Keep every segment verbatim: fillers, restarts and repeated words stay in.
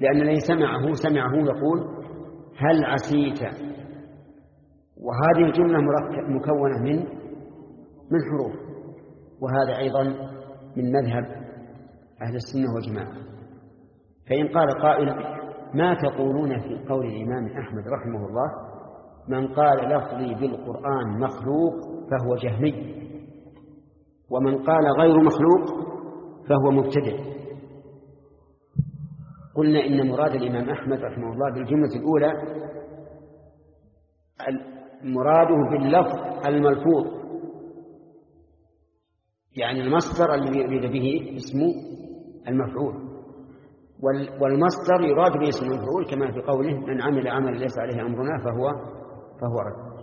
لأن الذي سمعه سمعه يقول هل عسيت، وهذه الجملة مكونة من من حروف، وهذا أيضا من مذهب أهل السنة والجماعة. فإن قال قائل ما تقولون في قول الإمام أحمد رحمه الله من قال لفظي بالقرآن مخلوق فهو جهمي، ومن قال غير مخلوق فهو مبتدع؟ قلنا إن مراد الإمام أحمد رحمه الله بالجملة الأولى مراده باللفظ الملفوظ، يعني المصدر الذي يريد به اسمه المفعول، والمصدر يراد به اسم المفعول كما في قوله من عمل عملا ليس عليه أمرنا فهو فهو رد.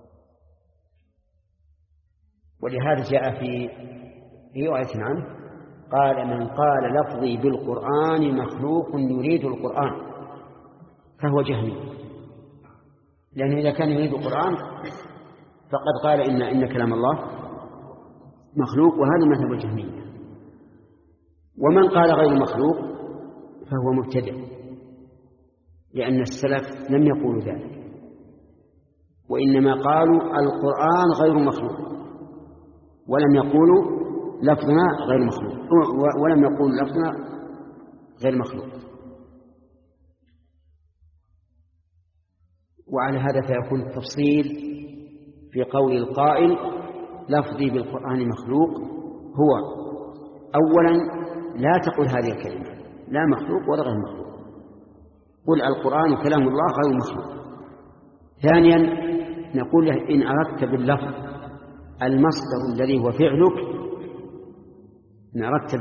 ولهذا جاء في في رواية عنه قال من قال لفظي بالقرآن مخلوق يريد القرآن فهو جهمي، لأنه إذا كان يريد القرآن فقد قال إن إن كلام الله مخلوق، وهذا مذهب الجهمية. ومن قال غير مخلوق فهو مبتدع، لأن السلف لم يقولوا ذلك، وإنما قالوا القرآن غير مخلوق، ولم يقولوا لفظنا غير مخلوق، ولم يقولوا لفظنا غير مخلوق. وعلى هذا فيكون التفصيل في قول القائل لفظي بالقرآن مخلوق هو أولا لا تقل هذه الكلمة لا مخلوق ولا غير مخلوق، قل القرآن كلام الله غير مخلوق. ثانيا نقول له إن أردت باللفظ المصدر الذي هو فعلك، إن أردت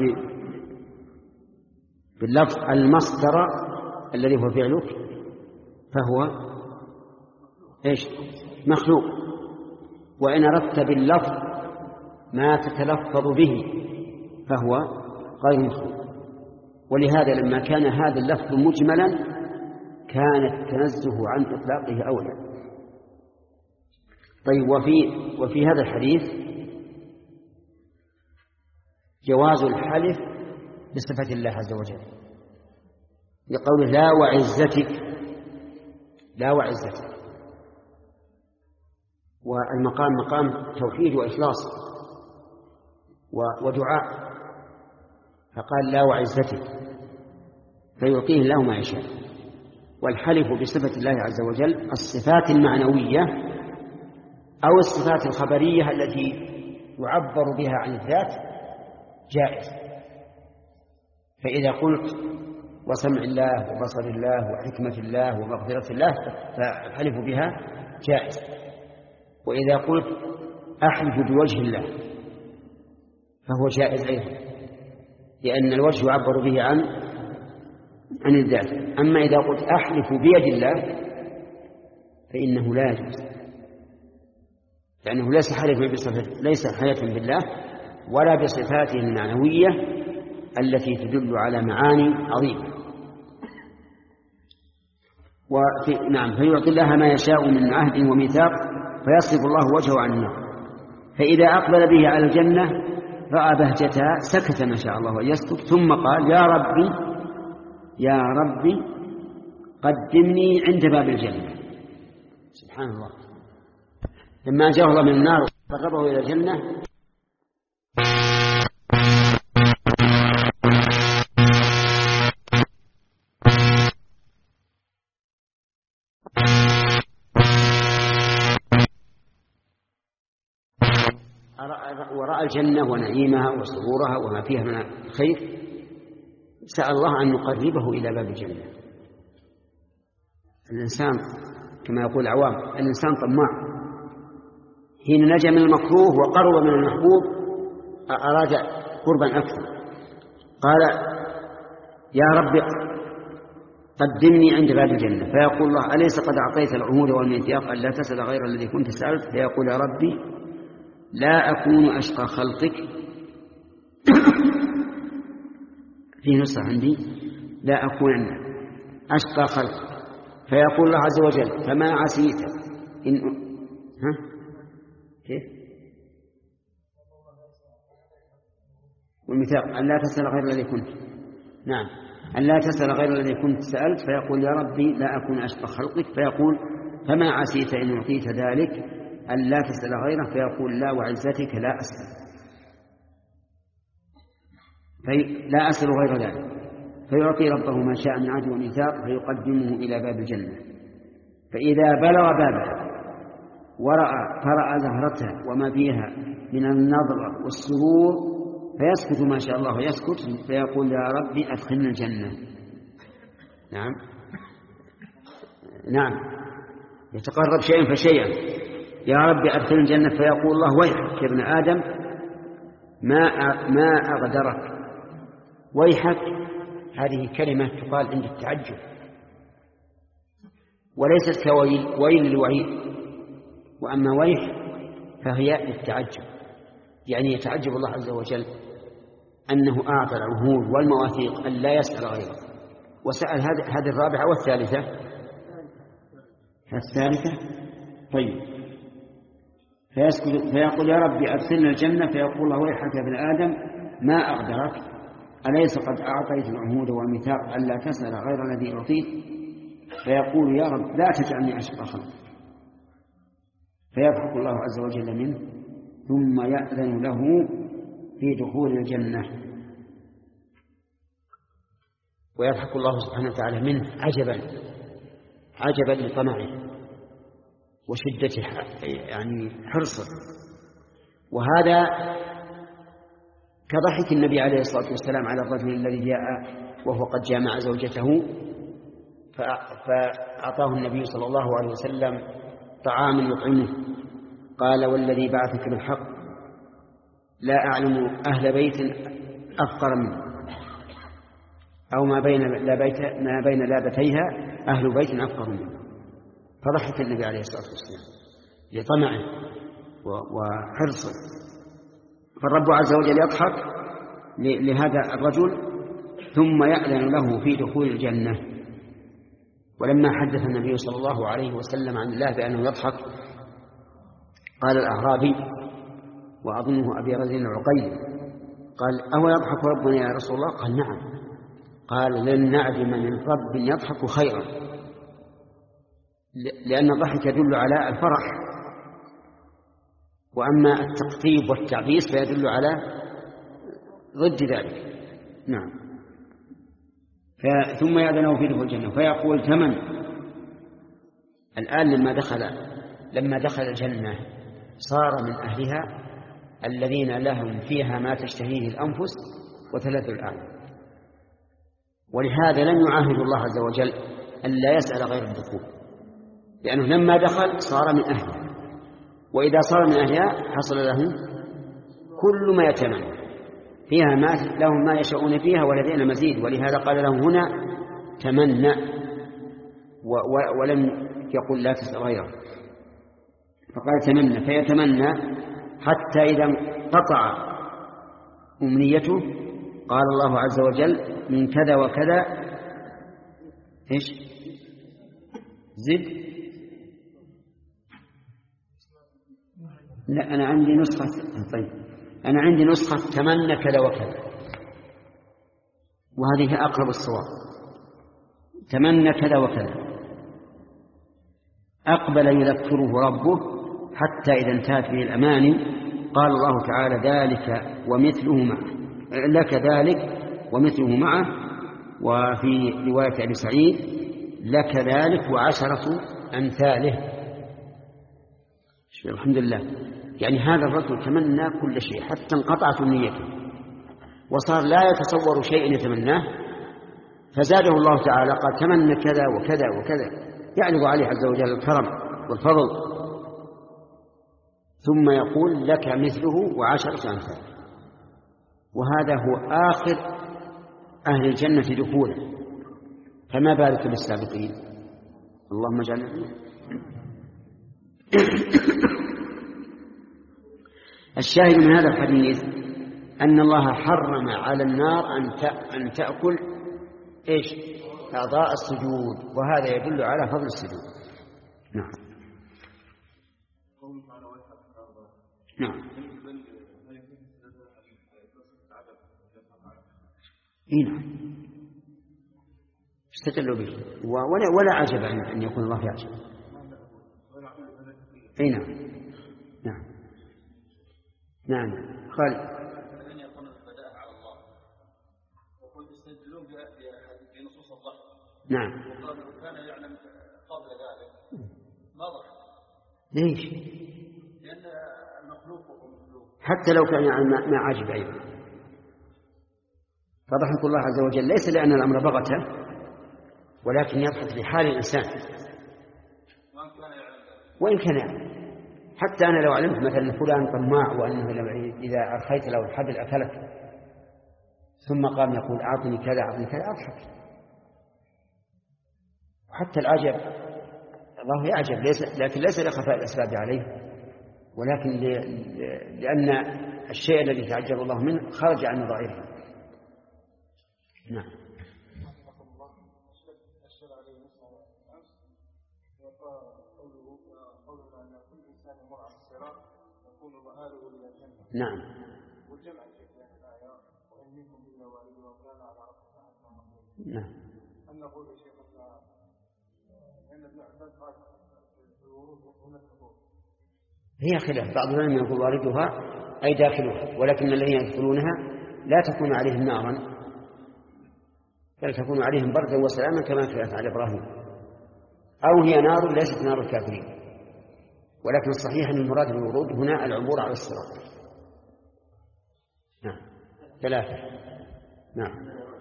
باللفظ المصدر الذي هو فعلك فهو إيش؟ مخلوق. وإن أردت باللفظ ما تتلفظ به فهو غير مخلوق. ولهذا لما كان هذا اللفظ مجملا كان التنزه عن إطلاقه أولى. طيب وفي, وفي هذا الحديث جواز الحلف بصفة الله عز وجل لقوله لا وعزتك، لا وعزتك، والمقام مقام توحيد وإخلاص ودعاء، فقال لا وعزتك فيعطيه الله ما يشاء. والحلف بصفة الله عز وجل الصفات المعنوية أو الصفات الخبرية التي يعبر بها عن الذات جائز. فإذا قلت وسمع الله وبصر الله وحكمة الله ومغفرة الله فالحلف بها جائز. وإذا قلت أحلف بوجه الله فهو جائز أيضا، لأن الوجه يعبر به عن عن الذات. أما إذا قلت أحلف بيد الله فإنه لا يجوز، لأنه ليس حلف بصفة ليس حلف بالله ولا بصفاته المعنوية التي تدل على معاني عظيمة. وفي نعم فيعطي الله ما يشاء من عهد وميثاق فيصرف الله وجهه عن النار. فإذا أقبل به على الجنة رأى بهجتها سكت ما شاء الله ويسكت، ثم قال يا ربي يا ربي قدمني عند باب الجنة. سبحان الله، لما جاء الله من النار فقربه إلى الجنة ورأى الجنة ونعيمها وسرورها وما فيها من الخير، سأل الله أن يقربه إلى باب الجنة. الإنسان كما يقول العوام الإنسان طماع، حين نجا من المكروه وقرب من المحبوب أراد قربا أكثر. قال يا رب قدمني عند باب الجنة، فيقول الله أليس قد أعطيت العهود والميثاق أن لا تسأل غير الذي كنت سألت؟ فيقول يا ربي لا أكون أشقى خلقك في نص عندي لا أكون أشقى خلقك. فيقول الله عز وجل فما عسيت إن ها كيف والميثاق أن لا تسأل غير الذي كنت. نعم أن لا تسأل غير الذي كنت سألت، فيقول يا ربي لا أكون أشبه خلقك، فيقول فما عسيت إن أعطيت ذلك أن لا تسأل غيره، فيقول لا وعزتك لا أسأل، لا أسأل غير ذلك، فيعطي ربه ما شاء من عدل وميثاق، فيقدمه إلى باب الجنة، فإذا بلغ بابها ورأى فرأى زهرتها وما فيها من النظرة والسرور فيسكت ما شاء الله يسكت، فيقول يا ربي أدخلنا الجنة. نعم نعم يتقرب شيئا فشيئا، يا ربي أدخلنا الجنة، فيقول الله ويحك يا ابن آدم ما ما أغدرك. ويحك هذه كلمة تقال عند التعجب، وليست كويل ويل للوعيد، وأما ويح فهي للتعجب، يعني يتعجب الله عز وجل أنه أعطى العهود والمواثيق أن لا يسأل غيره، وسأل هذه الرابعة والثالثة الثالثة طيب، فيسكت فيقول يا ربي أدخلنا الجنة، فيقول الله ويحك يا ابن آدم ما أقدرك، أليس قد أعطيت العهود والميثاق أن لا تسأل غير الذي أعطيت؟ فيقول يا رب لا تجعلني أشقى خلقك، فيضحك الله عز وجل منه، ثم يأذن له في دخول الجنة، ويضحك الله سبحانه وتعالى منه عجبا عجبا لطمعه وشدة يعني حرصه. وهذا كضحك النبي عليه الصلاة والسلام على الرجل الذي جاء وهو قد جامع زوجته فأعطاه النبي صلى الله عليه وسلم طعاما يطعمه، قال والذي بعثك بالحق لا أعلم أهل بيت أفقر منه، أو ما بين لابيت ما بين لابتيها أهل بيت أفقر منه. فضحك النبي عليه الصلاة والسلام لطمعه وحرصه، فالرب عز وجل يضحك لهذا الرجل ثم يأذن له في دخول الجنة. ولما حدث النبي صلى الله عليه وسلم عن الله بأنه يضحك قال الأعرابي وأظنه أبي رزين العقيل قال أهو يضحك ربنا يا رسول الله؟ قال نعم. قال لن نعدم من رب يضحك خيرا، لأن الضحك يدل على الفرح، وأما التقطيب والتعبيس فيدل على ضد ذلك. نعم. ثم يأذنه في دخول الجنة فيقول ثمن. الآن لما دخل لما دخل الجنة صار من أهلها الذين لهم فيها ما تشتهيه الأنفس وثلاث الأعين، ولهذا لن يعاهد الله عز وجل أن لا يسأل غير الدخول، لأنه لما دخل صار من أهلها، وإذا صار من أهلها حصل له كل ما يتمنى فيها، ما لهم ما يشاءون فيها ولدينا مزيد. ولهذا قال لهم هنا تمنى ولم يقل لا تسأل غيره، فقال تمنى، فيتمنى حتى إذا انقطع أمنيته قال الله عز وجل من كذا وكذا إيش زد. لا أنا عندي نسخة، طيب أنا عندي نسخة تمنى كذا وكذا، وهذه أقرب الصواب. تمنى كذا وكذا أقبل يذكره ربه حتى إذا انتهت به الأماني قال الله تعالى ذلك ومثله معه، لك ذلك ومثله معه. وفي رواية أبي سعيد لك ذلك وعشرة أمثاله. الحمد لله. يعني هذا الرجل تمنى كل شيء حتى انقطعت نيته وصار لا يتصور شيء يتمناه، فزاده الله تعالى قال تمنى كذا وكذا وكذا، يعرض عليه عز وجل الكرم والفضل، ثم يقول لك مثله وعشرة أمثاله. وهذا هو آخر أهل الجنة دخولا، فما بالك بالسابقين؟ اللهم اجعلنا. الشاهد من هذا الحديث أن الله حرم على النار أن تأكل إيش أعضاء السجود، وهذا يدل على فضل السجود. نعم نعم إيه نعم استدلوا به ولا, ولا عجب أن يكون الله يعجب. أي نعم نعم نعم خالد. الذين يقولون البداء على الله وقد يستدلون بنصوص الضحك. نعم. وقالوا كان يعلم قبل ذلك ما ضحك. ليش؟ لأن المخلوق ومخلوق حتى لو كان يعلم ما عجب أيضا. فضحك الله عز وجل ليس لأن الأمر بغته، ولكن يضحك لحال الإنسان وإن كان يعلم. حتى أنا لو علمت مثلا فلان طماع وأنه إذا أرخيت له الحبل أكلك، ثم قام يقول أعطني كذا أعطني كذا، أضحك. حتى العجب الله يعجب ليس، لكن ليس لخفاء الأسباب عليه، ولكن لأن الشيء الذي تعجب الله منه خرج عن نظائره. نعم. نعم. والجمع بين الآية وإن منكم إلا واردها وكان على ربك حتما مقضيا. نعم. أن نقول يا شيخ أن ابن عباس قال الورود هنا الحضور. هي خلاف، بعض العلماء يقول واردها أي داخلها، ولكن الذين يدخلونها لا تكون عليهم نارا، بل تكون عليهم بردا وسلاما كما كانت على إبراهيم، أو هي نار ليست نار الكافرين. ولكن الصحيح أن المراد بالورود هنا العبور على الصراط. نعم. ثلاثة. نعم.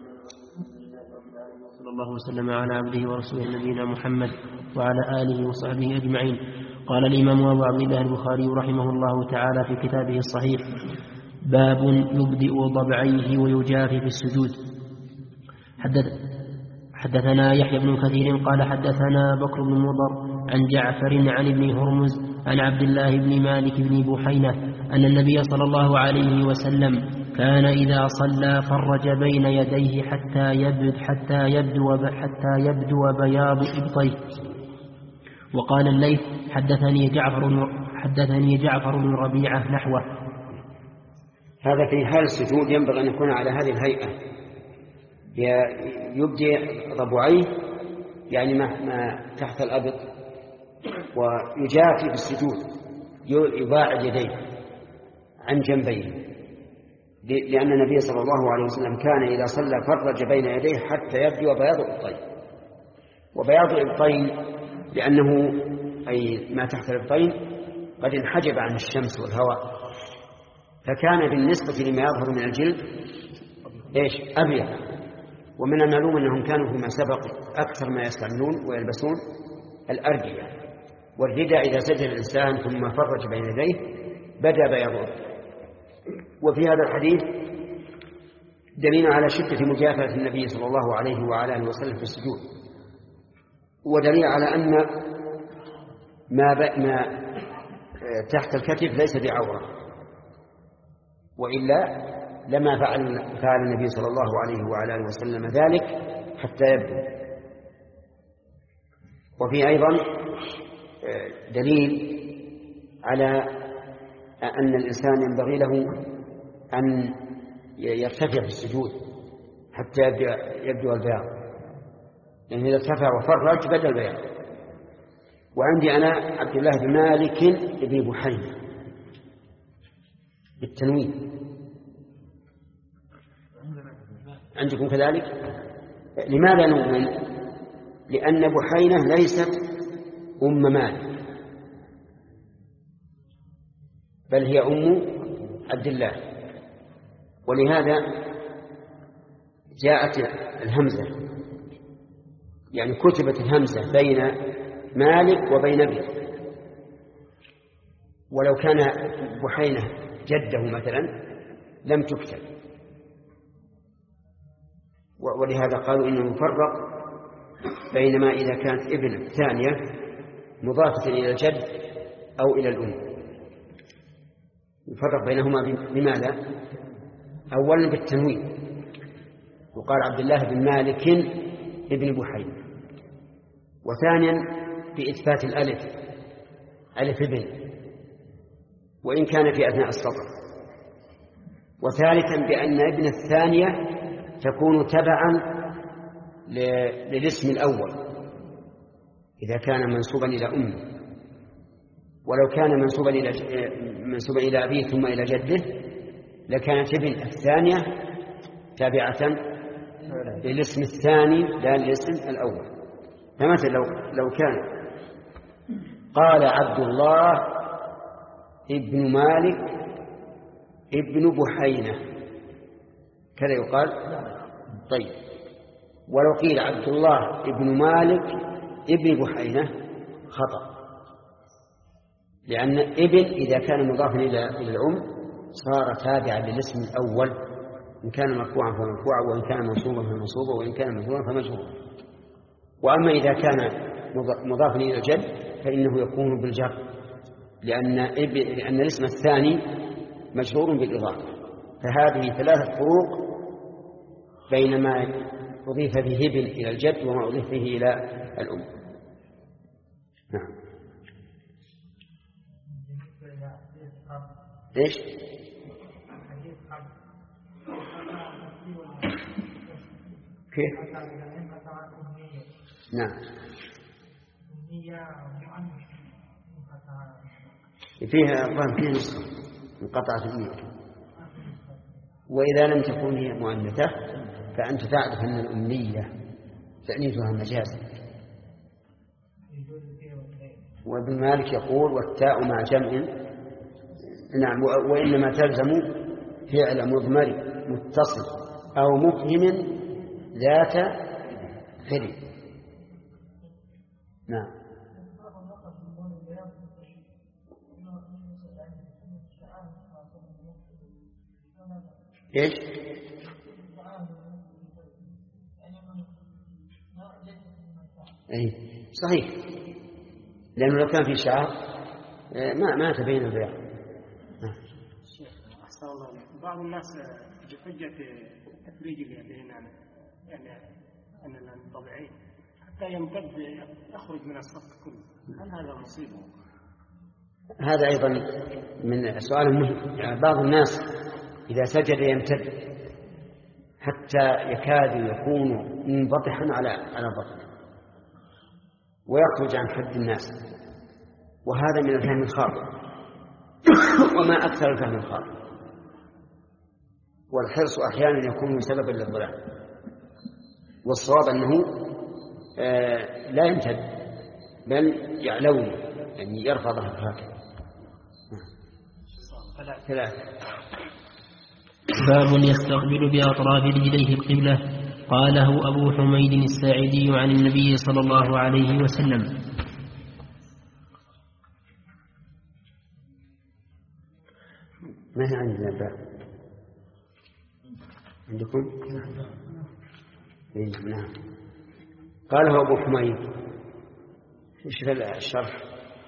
صلى الله وسلم على عبده ورسوله نبينا محمد وعلى آله وصحبه أجمعين. قال الإمام أبو عبد الله البخاري رحمه الله تعالى في كتابه الصحيح: باب يبدئ ضبعيه ويجافي في السجود. حدث حدثنا يحيى بن كثير قال حدثنا بكر بن مضر عن جعفر عن ابن هرمز عن عبد الله بن مالك بن بحينة أن النبي صلى الله عليه وسلم كان إذا صلى فرج بين يديه حتى يبدو حتى يبدو حتى يبدو بياض إبطيه. وقال الليث حدثني جعفر حدثني جعفر بن ربيعة نحوه. هذا في حال السجود ينبغي أن يكون على هذه الهيئة، يبدي ضبعيه يعني ما تحت الأبط، ويجافي بالسجود يباعد يديه عن جنبيه، لأن النبي صلى الله عليه وسلم كان إذا صلى فرج بين يديه حتى يبدو بياض الإبطين. وبياض الإبطين لأنه أي ما تحت الإبطين قد انحجب عن الشمس والهواء، فكان بالنسبة لما يظهر من الجلد إيش أبيض. ومن المعلوم أنهم كانوا فيما سبق أكثر ما يستعملون ويلبسون الأردية، والرداء إذا سجد الإنسان ثم فرج بين يديه بدأ بياضه. وفي هذا الحديث دليل على شدة مجافاة النبي صلى الله عليه وعلى آله وسلم في السجود، ودليل على أن ما, ما تحت الكتف ليس بعورة، وإلا لما فعل, فعل النبي صلى الله عليه وعلى آله وسلم ذلك حتى يبدو. وفي أيضا دليل على أن الإنسان ينبغي له أن يرتفع في السجود حتى يبدو البياض، لأن يعني إذا ارتفع وفرج بدأ البياض. وعندي أنا عبد الله بن مالك بن بحينة بالتنوين، عندكم كذلك؟ لماذا نؤمن؟ لأن بحينة ليست أم مالك، بل هي أم عبد الله، ولهذا جاءت الهمزة، يعني كتبت الهمزة بين مالك وبين ابنه. ولو كان بحينة جده مثلا لم تكتب، ولهذا قالوا إنه مفرق، بينما إذا كانت ابن ثانية مضافة إلى الجد أو إلى الأم يفرق بينهما بماذا؟ أولا بالتنوين، وقال عبد الله بن مالك ابن بحينة، وثانيا بإثبات الألف ألف ابن وإن كان في أثناء السطر، وثالثا بأن ابن الثانية تكون تبعا للاسم الأول إذا كان منسوبا إلى أمه، ولو كان منسوبا إلى منسوبا إلى أبيه ثم إلى جده لكانت ابن الثانية تابعة للاسم الثاني لا للاسم الأول. فمثلا لو لو كان قال عبد الله ابن مالك ابن بحينة كذا يقال. طيب، ولو قيل عبد الله ابن مالك ابن بحينة خطأ، لأن ابن إذا كان مضافا إلى الأم صار تابعا للاسم الأول، إن كان مرفوعا فمرفوعا، وإن كان منصوبا فمنصوبا، وإن كان مجرورا فمجرورا. وأما إذا كان مضافا إلى الجد فإنه يكون بالجر، لأن لأن الاسم الثاني مجرور بالإضافة. فهذه ثلاثة فروق بين ما أضيف به ابن إلى الجد وما أضيف به إلى الأم. نعم. إيش؟ كيف؟ نعم. فيها ظن فيها نسخة انقطعت النية، وإذا لم تكن هي مؤنثة فأنت تعرف أن الأمنية تأنيثها مجازا. وابن مالك يقول والتاء مع جمع، نعم، وإنما تلزم فعل مضمر متصل أو مفهم ذات خل. نعم. إيش؟ أي صحيح، لأنه لو كان في شعر ما ما تبين البيع. أحسن الله عليك. بعض الناس بحجة تفريج اليدين يعني أننا طبيعي حتى يمتد يخرج من الصف كله، هل هذا مصيبة؟ هذا أيضا من سؤال مهم. يعني بعض الناس إذا سجد يمتد حتى يكاد يكون منبطحا على على بطنه ويخرج عن حد الناس، وهذا من الفهم الخاطئ. وما أكثر الفهم الخاطئ، والحرص أحيانا يكون سببا للضلال. والصواب أنه آه لا يمتد بل يعلوي، يعني يرفع ظهره هكذا. ثلاثة. باب يستقبل بأطراف رجليه القبلة. قاله أبو حميد الساعدي عن النبي صلى الله عليه وسلم. ما هي عندنا باب عندكم؟ نعم. قاله أبو حميد. ايش الشرح؟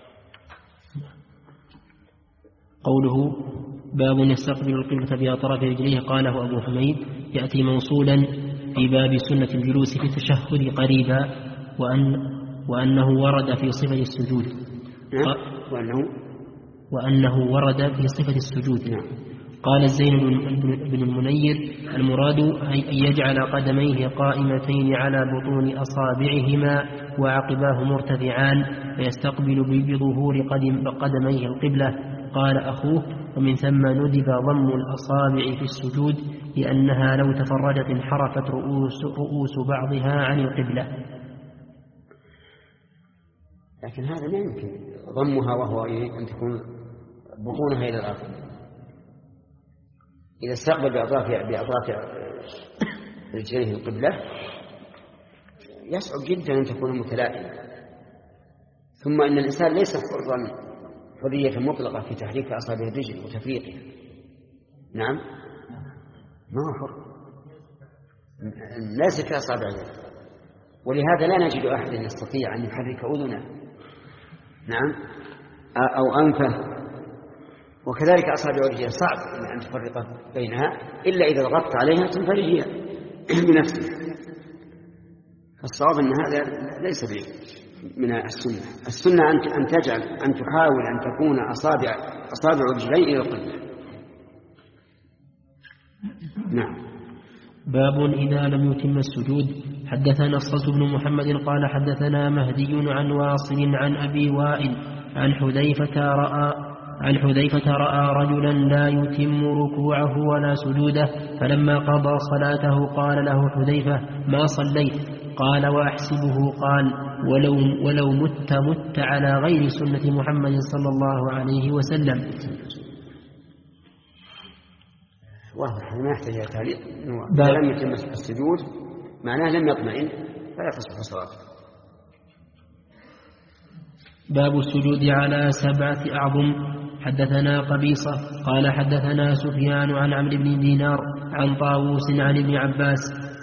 قوله باب يستقبل القبلة بأطراف رجليه قاله أبو حميد يأتي موصولا في باب سنة الجلوس في التشهد قريبا، وأن وأنه ورد في صفة السجود. وأنه وأنه ورد في صفة السجود. قال الزين بن المنير المراد أن يجعل قدميه قائمتين على بطون أصابعهما وعقباه مرتفعان فيستقبل بظهور قدميه القبلة. قال أخوه ومن ثم ندب ضم الأصابع في السجود لأنها لو تفرجت انحرفت رؤوس, رؤوس بعضها عن القبلة. لكن هذا لا يمكن ضمها وهو أن تكون بطونها إلى الأرض. إذا استقبل بأطراف بأطراف رجليه القبلة يصعب جدا أن تكون متلائمة. ثم أن الإنسان ليس حرا حرية مطلقة في تحريك أصابع الرجل وتفريقها. نعم، ما هو حر، ليس كأصابع اليد. ولهذا لا نجد أحد يستطيع أن يحرك أذنه، نعم، أو أنفه. وكذلك أصابع الرجل صعب أن تفرق بينها إلا إذا ضغطت عليها تنفرج هي بنفسها. الصواب أن هذا ليس من السنة. السنة أن تجعل أن تحاول أن تكون أصابع أصابع الرجلين إلى القبلة. نعم. باب إذا لم يتم السجود. حدثنا الصلت بن محمد قال حدثنا مهدي عن واصل عن أبي وائل عن حذيفة رأى عن حذيفة رأى رجلا لا يتم ركوعه ولا سجوده، فلما قضى صلاته قال له حذيفة: ما صليت؟ قال: وأحسبه قال: ولو, ولو مت مت على غير سنة محمد صلى الله عليه وسلم. واضح ما يحتاج إلى تعليق. إذا لم يتم السجود معناه لم يطمئن فلا تصح صلاته. باب السجود على سبعة أعظم. حدثنا قبيصة قال حدثنا سفيان عن عمرو بن دينار عن طاووس عن ابن عباس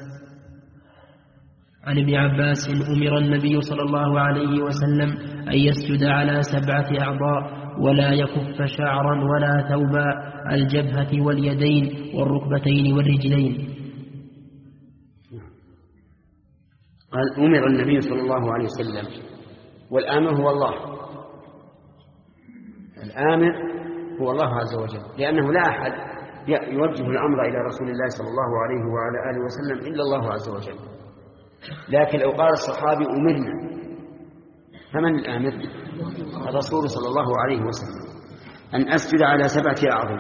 عن ابن عباس أمر النبي صلى الله عليه وسلم أن يسجد على سبعة أعضاء ولا يكف شعرا ولا ثوبا: الجبهة واليدين والركبتين والرجلين. قال أمر النبي صلى الله عليه وسلم، والآمر هو الله، الآمر هو الله عز وجل، لأنه لا أحد يوجه الأمر إلى رسول الله صلى الله عليه وعلى آله وسلم إلا الله عز وجل. لكن لو قال الصحابي أمرنا، فمن الآمر؟ الرسول صلى الله عليه وسلم، أن أسجد على سبعة أعظم،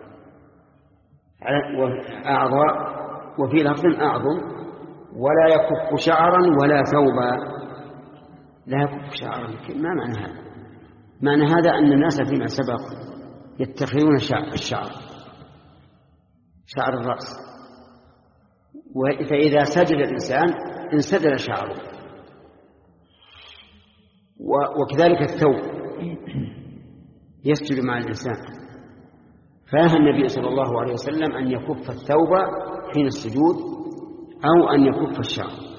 أعضاء وفي لفظ أعظم، ولا يكف شعرا ولا ثوبا. لا يكف شعرا، ما معنى هذا؟ معنى هذا أن الناس فيما سبق يتخذون شعر الشعر شعر الرأس، فإذا سجد الإنسان انسدل شعره، وكذلك الثوب يسجد مع الإنسان. فنهى النبي صلى الله عليه وسلم أن يكف الثوب حين السجود أو أن يكف الشعر.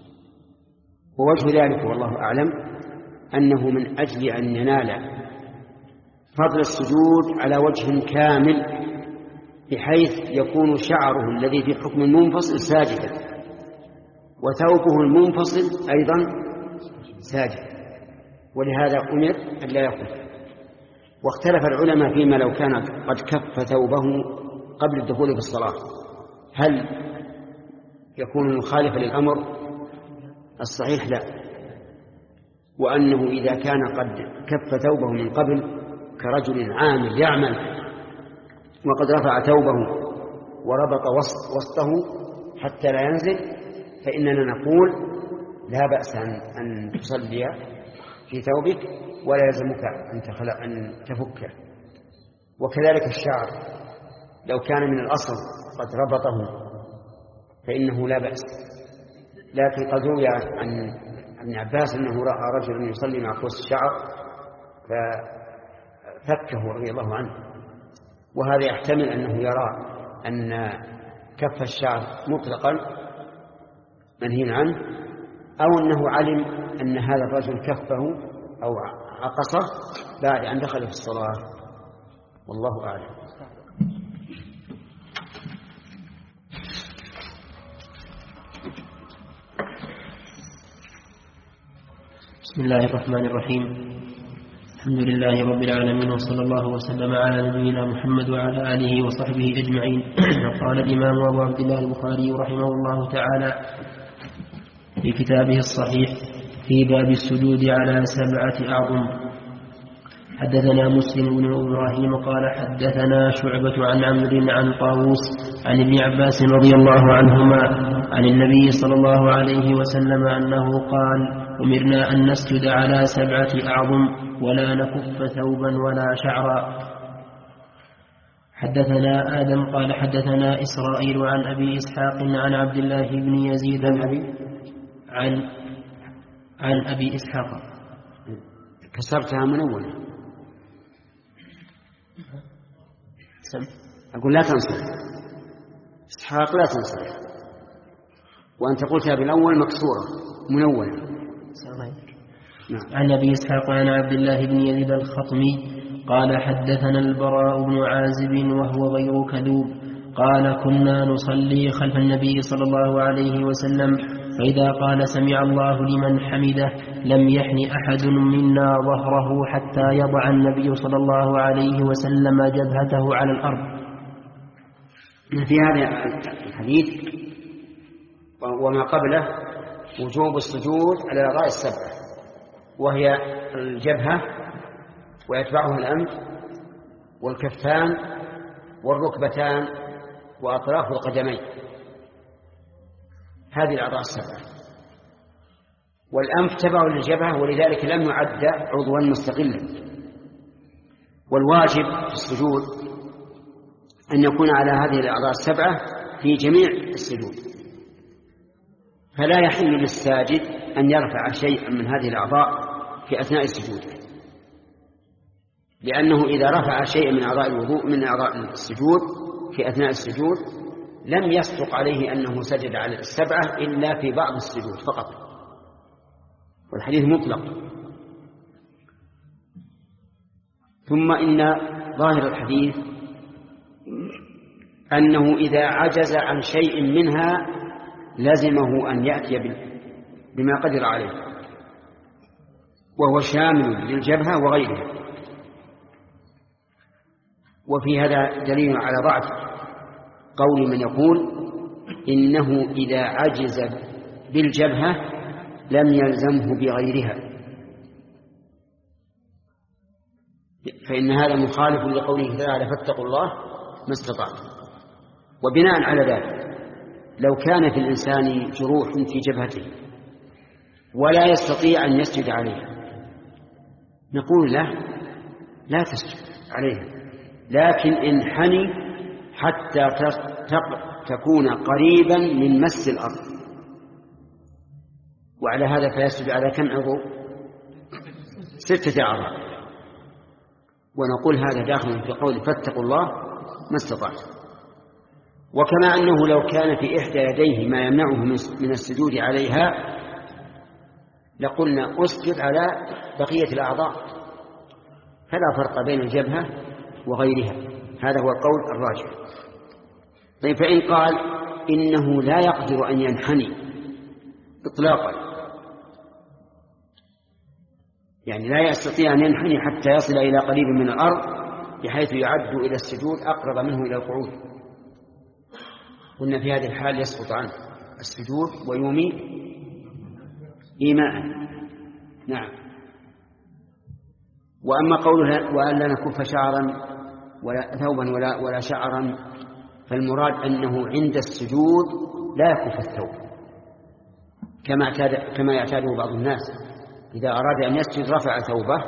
ووجه ذلك والله أعلم أنه من أجل أن ينال فضل السجود على وجه كامل، بحيث يكون شعره الذي في حكم المنفصل ساجدا، وثوبه المنفصل أيضا ساجد، ولهذا أمر أن لا يكف. واختلف العلماء فيما لو كان قد كف ثوبه قبل الدخول في الصلاة، هل يكون مخالفا للأمر؟ الصحيح لا، وأنه إذا كان قد كف ثوبه من قبل كرجل عامل يعمل وقد رفع ثوبه وربط وسط وسطه حتى لا ينزل، فإننا نقول لا بأس أن تصلي في ثوبك ولا يلزمك أن تفكه. وكذلك الشعر لو كان من الأصل قد ربطه فإنه لا بأس. لكن قد روي عن ابن عباس أنه رأى رجلا يصلي مع قوس الشعر ففكه رضي الله عنه، وهذا يحتمل أنه يرى أن كف الشعر مطلقا منهي عنه، أو أنه علم أن هذا الرجل كفه أو عقصه بعد أن دخل في الصلاة، والله أعلم. بسم الله الرحمن الرحيم. الحمد لله رب العالمين، وصلى الله وسلم على نبينا محمد وعلى آله وصحبه أجمعين. قال الإمام أبو عبد الله البخاري رحمه الله تعالى في كتابه الصحيح في باب السجود على سبعة أعظم. حدثنا مسلم بن إبراهيم قال حدثنا شعبة عن عمرو عن طاووس عن ابن عباس رضي الله عنهما عن النبي صلى الله عليه وسلم أنه قال: أمرنا أن نسجد على سبعة أعظم ولا نكف ثوبا ولا شعرا. حدثنا آدم قال حدثنا إسرائيل عن أبي إسحاق عن عبد الله بن يزيد عن عن أبي إسحاق. كسرتها من أولا، أقول لا تنصر إسحاق، لا تنصر، وأنت قلتها بالأول مكسورة منونة. نعم. عن أبي إسحاق عن عبد الله بن يزيد الخطمي قال حدثنا البراء بن عازب وهو غير كذوب قال: كنا نصلي خلف النبي صلى الله عليه وسلم، فإذا قال سمع الله لمن حمده لم يحن أحد منا ظهره حتى يضع النبي صلى الله عليه وسلم جبهته على الأرض. في هذا الحديث وما قبله وجوب السجود على الأعضاء السبعة، وهي الجبهة ويتبعها الأنف والكفان والركبتان وأطراف القدمين، هذه الأعضاء السبعة. والأنف تبع للجبهة، ولذلك لم يعد عضوا مستقلا. والواجب في السجود أن يكون على هذه الأعضاء السبعة في جميع السجود، فلا يحل للساجد أن يرفع شيئا من هذه الأعضاء في أثناء السجود، لأنه إذا رفع شيئا من أعضاء الوضوء من أعضاء السجود في أثناء السجود لم يصدق عليه أنه سجد على السبعة إلا في بعض السجود فقط، والحديث مطلق. ثم إن ظاهر الحديث أنه إذا عجز عن شيء منها لزمه أن يأتي بما قدر عليه، وهو شامل للجبهة وغيرها. وفي هذا دليل على ضعف قول من يقول إنه إذا عجز بالجبهة لم يلزمه بغيرها، فإن هذا مخالف لقوله تعالى فاتقوا الله ما استطعتم. وبناء على ذلك لو كان في الإنسان جروح في جبهته ولا يستطيع أن يسجد عليها نقول له لا تسجد عليها، لكن انحني حتى تكون قريبا من مس الأرض، وعلى هذا فيسجد على كم عضو؟ ستة أعضاء. ونقول هذا داخل في قول فاتقوا الله ما استطعتم. وكما أنه لو كان في إحدى يديه ما يمنعه من السجود عليها لقلنا أسجد على بقية الأعضاء، فلا فرق بين الجبهة وغيرها. هذا هو القول الراجح. طيب فإن قال إنه لا يقدر أن ينحني إطلاقا، يعني لا يستطيع أن ينحني حتى يصل إلى قريب من الأرض بحيث يعد إلى السجود أقرب منه إلى القعود، قلنا في هذه الحال يسقط عنه السجود ويومي إيماء. نعم. وأما قوله وأن لا نكف شعرا ولا ثوبا ولا, ولا شعرا، فالمراد أنه عند السجود لا يكف الثوب كما اعتاد كما يعتاده بعض الناس، إذا أراد أن يسجد رفع ثوبه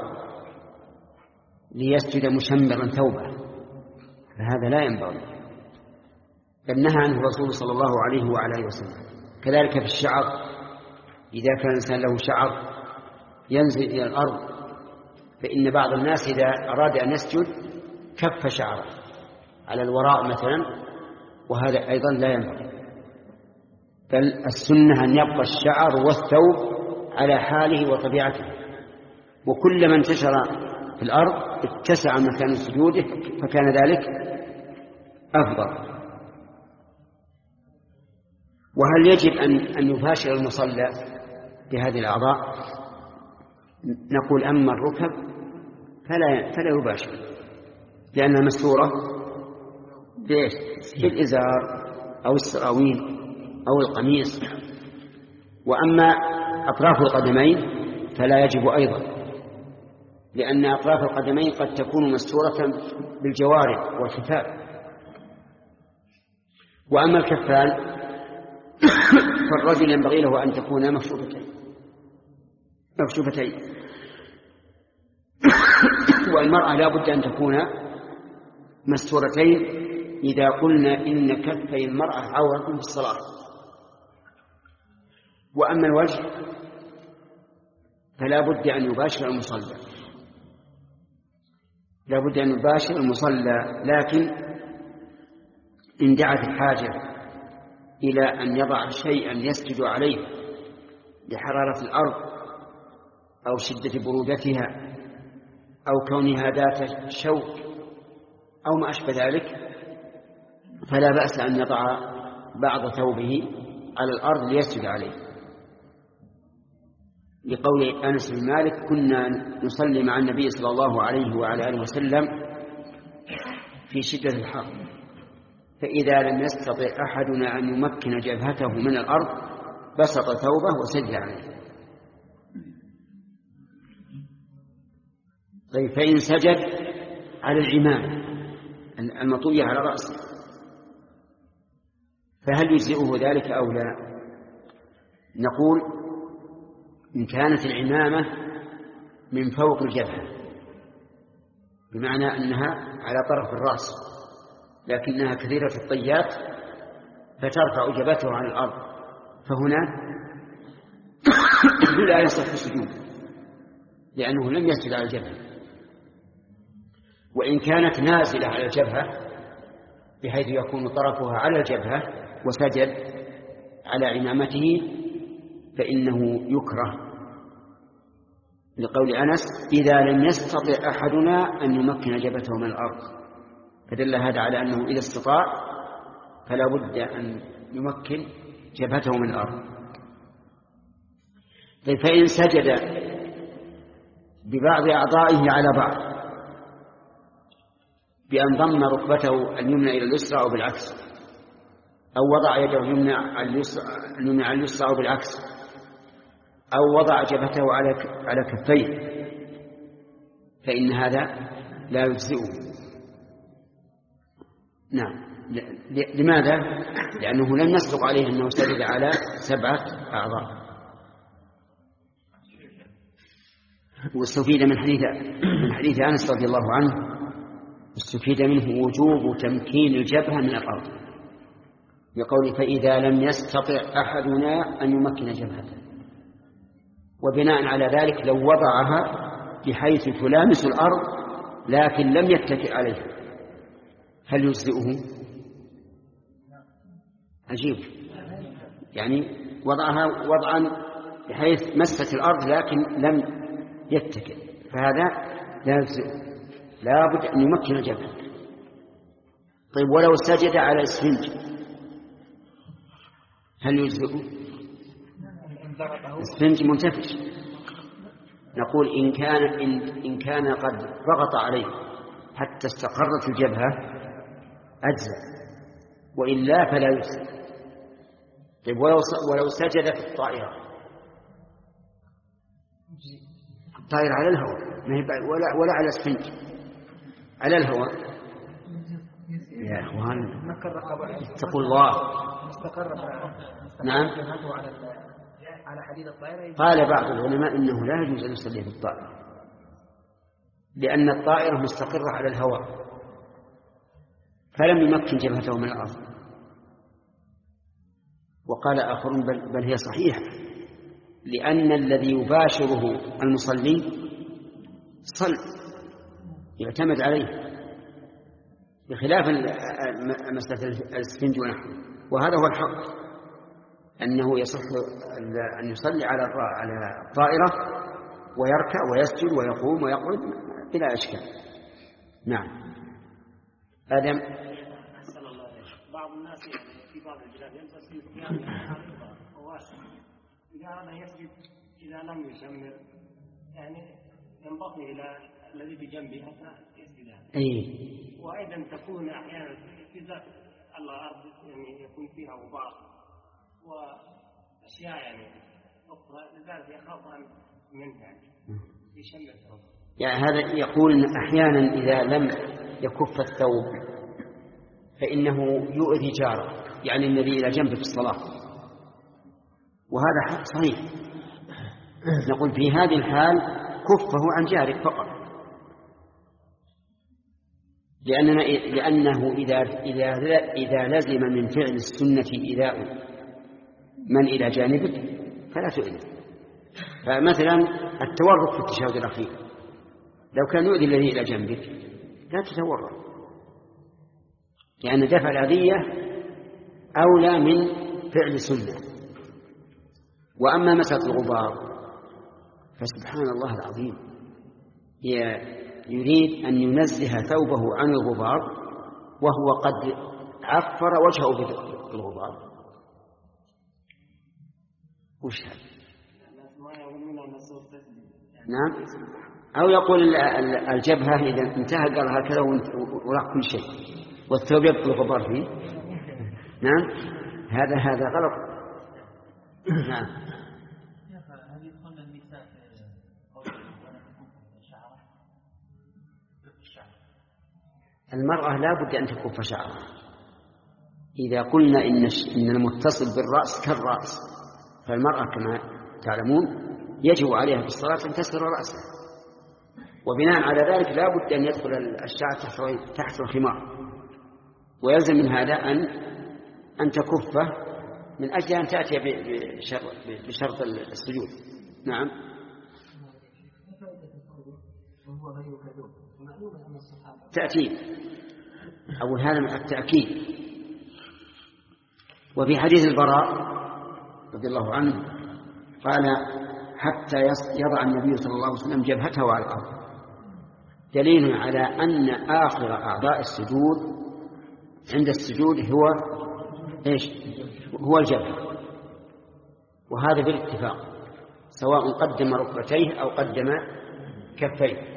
ليسجد مشمرا ثوبه، فهذا لا ينبغي، بل نهى عنه الرسول صلى الله عليه وعلى اله وسلم. كذلك في الشعر، إذا كان الإنسان له شعر ينزل إلى الأرض، فإن بعض الناس إذا أراد أن يسجد كف شعره على الوراء مثلا، وهذا أيضا لا ينبغي، بل السنة أن يبقى الشعر والثوب على حاله وطبيعته، وكلما انتشر في الأرض اتسع مكان سجوده فكان ذلك أفضل. وهل يجب أن أن يباشر المصلى بهذه الأعضاء؟ نقول أما الركب فلا فلا يباشر، لأنها مستورة بإيش؟ بالإزار أو السراويل أو القميص. وأما أطراف القدمين فلا يجب أيضا، لأن أطراف القدمين قد تكون مستورة بالجوارب والكتاب. وأما الكفان فالرجل ينبغي له أن تكون مكشوفتين مكشوفتين والمرأة لا بد أن تكون مستورتين إذا قلنا إن كفي المرأة عورة في الصلاة. وأما الوجه فلا بد أن يباشر المصلى لا بد أن يباشر المصلى لكن إن دعت الحاجة إلى أن يضع شيئا يسجد عليه لحرارة الأرض أو شدة برودتها أو كونها ذات شوك أو ما أشبه ذلك، فلا بأس أن يضع بعض ثوبه على الأرض ليسجد عليه، لقول أنس بن مالك كنا نصلي مع النبي صلى الله عليه وعلى آله وسلم في شدة الحر، فإذا لم يستطع أحدنا أن يمكن جبهته من الأرض بسط ثوبه وسجد عليه. طيب فإن سجد على العمامة المطوية على رأسه فهل يجزئه ذلك أو لا؟ نقول إن كانت العمامة من فوق الجبهة بمعنى أنها على طرف الرأس لكنها كثيرة الطيات فترفع جبهته عن الأرض، فهنا لا يصح السجود لأنه لم يسجد على الجبهة. وإن كانت نازلة على الجبهة بحيث يكون طرفها على الجبهة وسجد على عمامته فإنه يكره لقول أنس إذا لم يستطع أحدنا أن يمكن جبهته من الأرض، فدل هذا على أنه إذا استطاع فلا بد أن يمكن جبهته من الأرض. طيب فإن سجد ببعض أعضائه على بعض بأن ضم ركبته اليمنى إلى اليسرى أو بالعكس، أو وضع يده اليمنى على اليسرى أو بالعكس، أو وضع جبهته على على كفيه، فإن هذا لا يجزئه. نعم. لماذا؟ لأنه لم يصدق عليه أنه سجد على سبعة أعضاء. واستفيد من حديث من حديث أنس رضي الله عنه استفيد منه وجوب تمكين الجبهة من الأرض بقول فإذا لم يستطع أحدنا أن يمكن جبهته، وبناء على ذلك لو وضعها بحيث تلامس الأرض لكن لم يتكئ عليها هل يجزئه؟ عجيب، يعني وضعها وضعا بحيث مست الأرض لكن لم يتكئ، فهذا لا يجزئه، لا بد أن يمكن الجبهة. طيب ولو سجد على اسفنج هل يجزئه؟ اسفنج منتفش، نقول إن كان إن, إن كان قد ضغط عليه حتى استقرت الجبهة أجزأ، وإلا فلا يجزئ. طيب ولو ولو سجد في الطائرة، الطائرة على الهواء ما هي ولا ولا على اسفنج، على الهواء. يا اخوان اتقوا الله. نعم. قال بعض العلماء انه لا يجوز ان يصلي في الطائره لان الطائره مستقره على الهواء فلم يمكن جبهته من الارض. وقال اخرون بل, بل هي صحيحه لان الذي يباشره المصلي صل يعتمد عليه بخلاف مسألة الاسفنج ونحوه. وهذا هو الحق أنه يصح أن يصلي على على الطائرة ويركع ويسجد ويقوم ويقعد بلا إشكال. نعم. آدم. بعض الناس في بعض البلاد يلبس الثياب واسع، إذا هذا يسجد إذا لم يشمر يعني ينبغي إلى الذي بجنبه أثناء السجدان. أي. وأيضا تكون أحيانا في ذات الأرض يعني يكون فيها غبار وأشياء يعني أخرى، لذلك يخاف منها يعني يشمر الثوب. يعني هذا يقول إن أحيانا إذا لم يكف الثوب فإنه يؤذي جاره، يعني الذي إلى جنبه في الصلاة، وهذا حق صحيح. نقول في هذه الحال كفه عن جارك فقط، لأننا لأنه إذا إذا إذا لزم من فعل السنة إيذاء من إلى جانبك فلا تؤذي. فمثلا التورط في التشهد الأخير لو كان يؤذي الذي إلى جنبك لا تتورط، لأن دفع الأذية أولى من فعل السنة. وأما مسألة الغبار فسبحان الله العظيم يريد أن ينزه ثوبه عن الغبار وهو قد عفر وجهه بالغبار. وش هذا؟ نعم. أو يقول الجبهة إذا انتهى قال هكذا وراح كل شيء والثوب يبقى الغبار فيه. نعم. هذا هذا غلط. نعم. هل يدخل النساء في قوله ولا تكف شعره؟ المرأة لا بد أن تكف شعرها. إذا قلنا إن إن المتصل بالرأس كالرأس، فالمرأة كما تعلمون يجب عليها في الصلاة أن تستر رأسها، وبناء على ذلك لا بد أن يدخل الشعر تحت تحت الخمار، ويلزم من هذا أن أن تكفه من أجل أن تأتي بشرط السجود. نعم. تأكيد أو هذا من التأكيد. وفي حديث البراء رضي الله عنه قال حتى يضع النبي صلى الله عليه وسلم جبهته على الأرض، دليل على أن آخر أعضاء السجود عند السجود هو إيش؟ هو الجبهة، وهذا بالاتفاق سواء قدم ركبتيه أو قدم كفيه.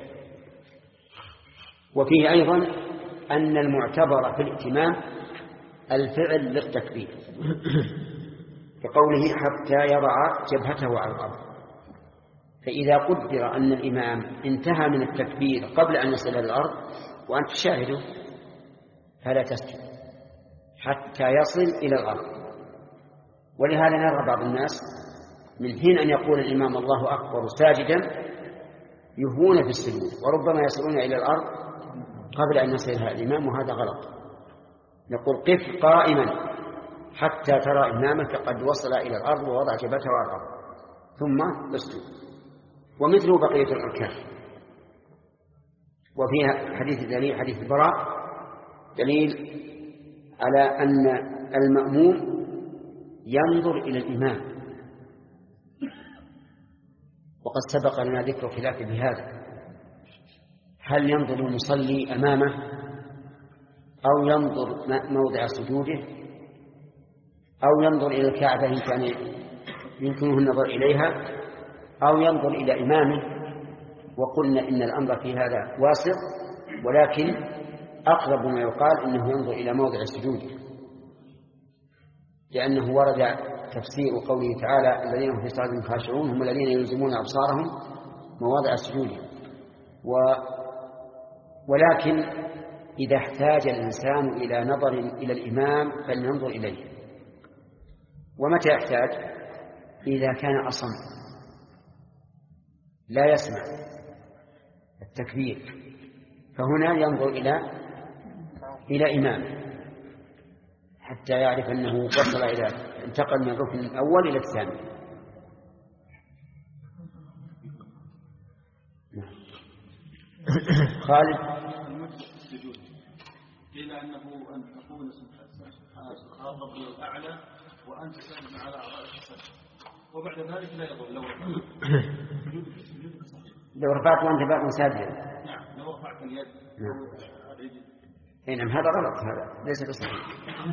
وفيه أيضا أن المعتبر في الائتمام الفعل للتكبير، كقوله حتى يضع جبهته على الأرض. فإذا قدر أن الإمام انتهى من التكبير قبل أن يصل إلى الأرض وأنت تشاهده فلا تسجد حتى يصل إلى الأرض. ولهذا نرى بعض الناس من حين أن يقول الإمام الله أكبر ساجدا يهون في السجود، وربما يصلون إلى الأرض قبل أن يصل إلى الإمام، وهذا غلط. نقول قف قائما حتى ترى إمامك قد وصل إلى الأرض ووضع جبهته على الأرض ثم اسجد، ومثله بقية الأركان. وفيها حديث دليل حديث البراء دليل على أن المأموم ينظر إلى الإمام، وقد سبق لنا ذكر خلاف بهذا، هل ينظر المصلي أمامه أو ينظر موضع سجوده أو ينظر إلى الكعبة إن كان يمكنه النظر إليها أو ينظر إلى إمامه. وقلنا إن الأمر في هذا واسع، ولكن أقرب ما يقال إنه ينظر إلى موضع سجوده، لأنه ورد تفسير قوله تعالى الذين هم في صلاتهم خاشعون هم الذين يلزمون أبصارهم مواضع سجودهم. و ولكن إذا احتاج الإنسان إلى نظر إلى الإمام فلينظر إليه. ومتى يحتاج؟ إذا كان أصم لا يسمع التكبير، فهنا ينظر إلى إلى إمامه حتى يعرف أنه وصل إلى انتقل من الركن الأول إلى الثاني. خالد قيل أنه أن تقول سبحان ربي الأعلى وأنت تسلم على أعضاء الجسد، وبعد ذلك لا يضر لو رفعت لو رفعت وأنت باق ساجدا. نعم لو رفعت اليد. نعم هذا غلط، هذا ليس بصحيح.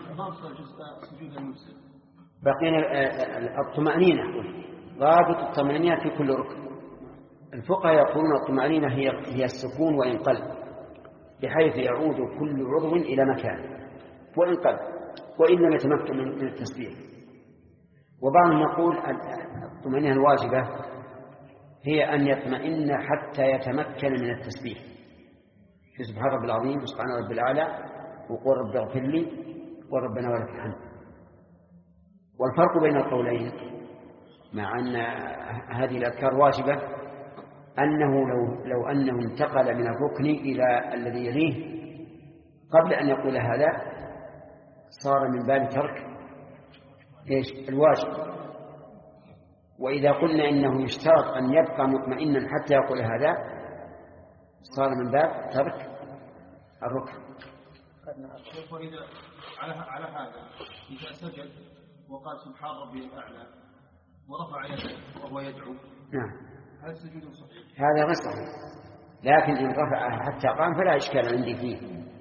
بقينا الطمأنينة، ضابط الطمأنينة في كل ركن. الفقهاء يقولون الطمأنينة هي هي السكون وإن قل، بحيث يعود كل عضو إلى مكانه وإن قل وإن لم يتمكن من التسبيح. وبعضهم يقول الطمأنينة الواجبة هي أن يطمئن حتى يتمكن من التسبيح في سبحان رب العظيم وسبحان رب الأعلى وقول رب اغفر لي وربنا ولك الحمد. والفرق بين القولين مع أن هذه الأذكار واجبة أنه لو, لو أنه انتقل من الركن إلى الذي يليه قبل أن يقول هذا صار من باب ترك إيش الواجب. وإذا قلنا إنه يشترط أن يبقى مطمئنا حتى يقول هذا صار من باب ترك الركن. وإذا على على هذا إذا سجد وقال سبحان ربي الأعلى ورفع يده وهو يدعو، نعم هذا سجود صحيح؟ هذا غير صحيح، لكن إن رفعها حتى قام فلا إشكال عندي فيه.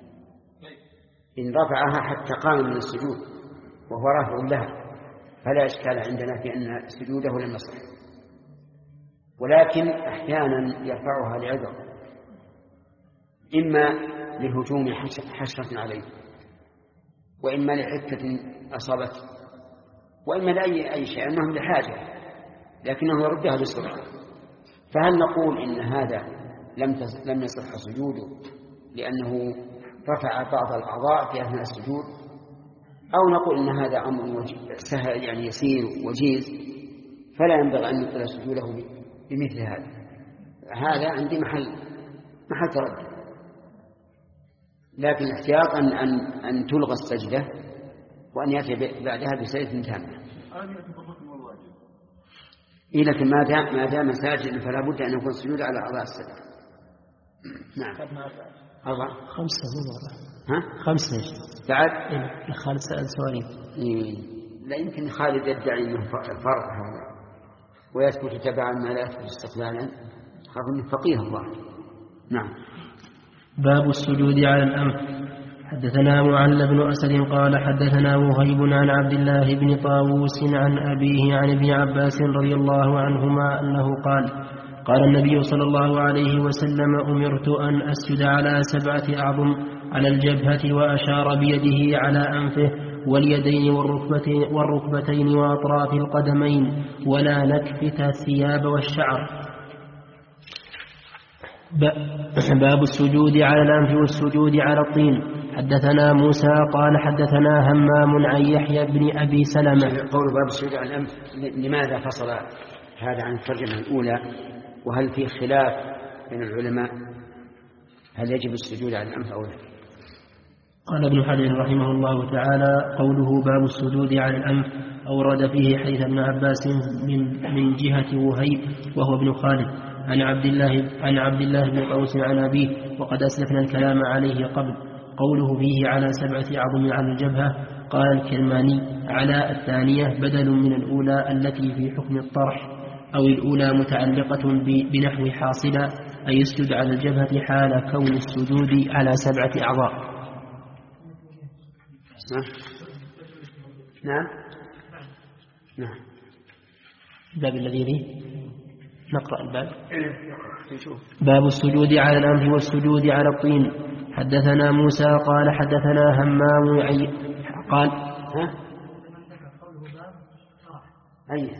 إن رفعها حتى قام من السجود وهو رافع لها فلا إشكال عندنا في أن سجوده لم يصح. ولكن أحيانا يرفعها لعذر، إما لهجوم حشرة عليه وإما لحكة أصابته وإما لأي أي شيء أنهم لحاجة لكنه يردها بسرعة. فهل نقول إن هذا لم لم يصح سجوده لأنه رفع بعض الأعضاء في أثناء السجود، أو نقول إن هذا أمر سهل يعني يسير وجيز فلا ينبغي أن يبطل سجوده بمثل هذا؟ هذا عندي محل محل تردد، لكن احتياطا أن أن تلغى السجدة وأن يأتي بعدها بسجدة تامة. إيه لكن ما دام ما دام ساجد فلا بد أن يكون السجود على أعضاء السجدة. نعم. أربعة خمسة مو أربعة. ها؟ خمسة بعد؟ إيه خالد سأل سؤالين. إيه. لا يمكن خالد يدعي أنه فرض هذا ويثبت تبعا ما لا يثبت استقلالا، خاف أنه فقيه الله. نعم. باب السجود على الأنف. حدثنا معل بن أسد قال حدثنا وهيب عن عبد الله بن طاووس عن أبيه عن ابن عباس رضي الله عنهما أنه قال قال النبي صلى الله عليه وسلم أمرت أن أسجد على سبعة أعظم على الجبهة، وأشار بيده على أنفه واليدين والركبتين وأطراف القدمين، ولا نكفت الثياب والشعر. باب السجود على الأنف والسجود على الطين. حدثنا موسى قال حدثنا همام عن يحيى بن أبي سلمة. قول باب السجود على الأنف، لماذا فصل هذا عن الترجمة الأولى؟ وهل في خلاف بين العلماء هل يجب السجود على الأنف أو لا؟ قال ابن حجر رحمه الله تعالى قوله باب السجود على الأنف أورد فيه حديث ابن عباس من, من جهة وهيب وهو ابن خالد عن عبد الله عن عبد الله بن طاووس عن أبيه، وقد أسلفنا الكلام عليه قبل. قوله فيه على سبعة أعظم على الجبهة، قال الكرماني على الثانية بدل من الأولى التي في حكم الطرح، أو الأولى متعلقة بنحو حاصلة، أي يسجد على الجبهة حال كون السجود على سبعة أعضاء. نعم نعم. الباب الذي لي نقرأ الباب. باب السجود على الأنف والسجود على الطين. حدثنا موسى قال حدثنا همام عي قال ها أي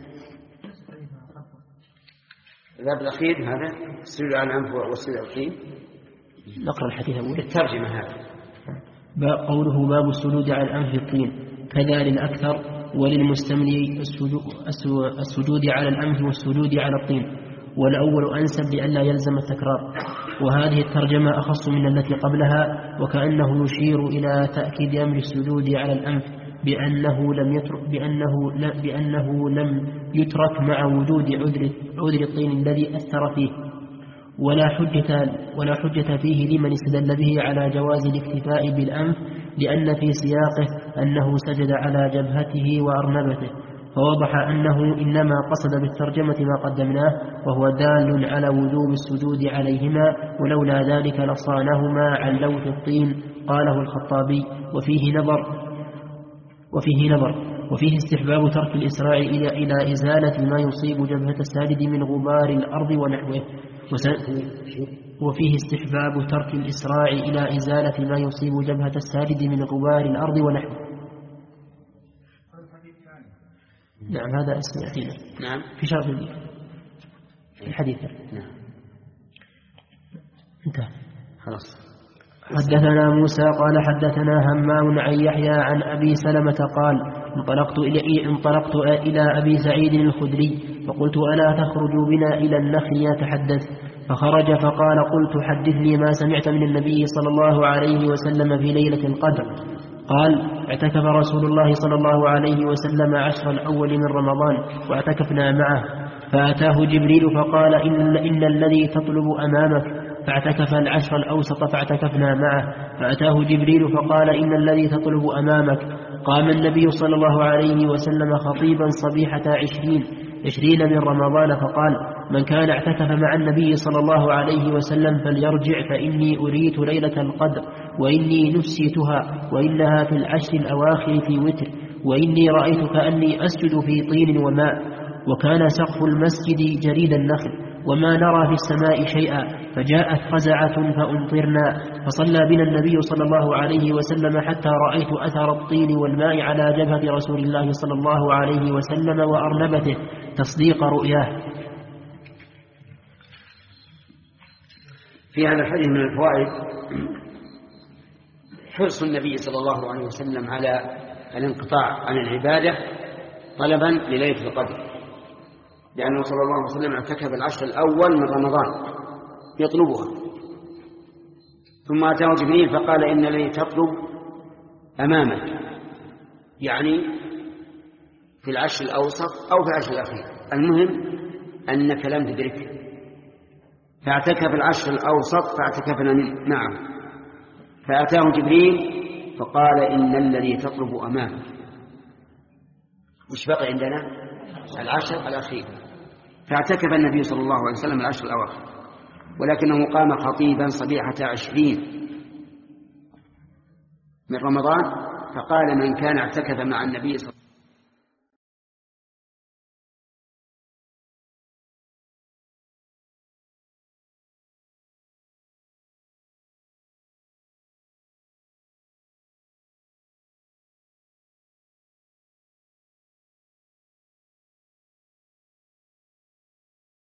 الباب الأخير هذا السجود على الأنف والسجود على الطين. نقرأ الحديث أول الترجمة هذا. قوله باب السجود على الأنف والطين كذا للأكثر وللمستملي السجود على الأنف والسجود على الطين، والأول أنسب لئلا يلزم التكرار، وهذه الترجمة أخص من التي قبلها، وكأنه يشير إلى تأكيد أمر السجود على الأنف بأنه لم يترك بأنه لا بأنه لم يترك مع وجود عذر عذر الطين الذي أثر فيه، ولا حجة ولا حجة فيه لمن استدل به على جواز الاكتفاء بالأنف، لأن في سياقه أنه سجد على جبهته وأرنبته، فوضح أنه إنما قصد بالترجمة ما قدمناه، وهو دال على وجوب السجود عليهما، ولولا ذلك لصانهما عن لوث الطين. قاله الخطابي. وفيه نظر وفيه نظر وفيه استحباب ترك الإسراع إلى إلى إزالة ما يصيب جبهة الساجد من غبار الأرض ونحوه. وفيه استحباب ترك الإسراع إلى إزالة ما يصيب جبهة الساجد من غبار الأرض ونحوه. نعم هذا اسم يأتينا. نعم في شرط الحديث. نعم انتهى خلاص. حدثنا موسى قال حدثنا همام عن يحيى عن أبي سلمة قال انطلقت إلى انطلقت إلى أبي سعيد الخدري فقلت ألا تخرج بنا إلى النخل يتحدث؟ فخرج فقال قلت حدثني ما سمعت من النبي صلى الله عليه وسلم في ليلة القدر. قال اعتكف رسول الله صلى الله عليه وسلم عشر الأول من رمضان واعتكفنا معه، فأتاه جبريل فقال إن, إن الذي تطلب أمامك، فاعتكف العشر الأوسط فاعتكفنا معه، فأتاه جبريل فقال إن الذي تطلب أمامك. قام النبي صلى الله عليه وسلم خطيبا صبيحة عشرين عشرين من رمضان فقال من كان اعتكف مع النبي صلى الله عليه وسلم فليرجع، فإني أريت ليلة القدر وإني نسيتها وإنها في العشر الأواخر في وتر، وإني رأيت كأني أسجد في طين وماء، وكان سقف المسجد جريد النخل، وما نرى في السماء شيئا، فجاءت قزعة فأمطرنا، فصلى بنا النبي صلى الله عليه وسلم حتى رأيت أثر الطين والماء على جبهة رسول الله صلى الله عليه وسلم وأرنبته تصديق رؤياه. في هذا الحديث من الفوائد حرص النبي صلى الله عليه وسلم على الانقطاع عن العبادة طلبا لليلة القدر، لأنه صلى الله عليه وسلم اعتكف العشر الأول من رمضان يطلبها، ثم أتاه جبريل فقال إن الذي تطلب أمامك، يعني في العشر الأوسط أو في العشر الأخير، المهم أنك لم تدركه، فاعتكف العشر الأوسط فاعتكفنا منه. نعم. فأتاه جبريل فقال إن الذي تطلب أمامك. وش بقي عندنا؟ العشر الأخير. فاعتكف النبي صلى الله عليه وسلم العشر الأواخر، ولكنه قام خطيبا صبيحة عشرين من رمضان فقال من كان اعتكف مع النبي صلى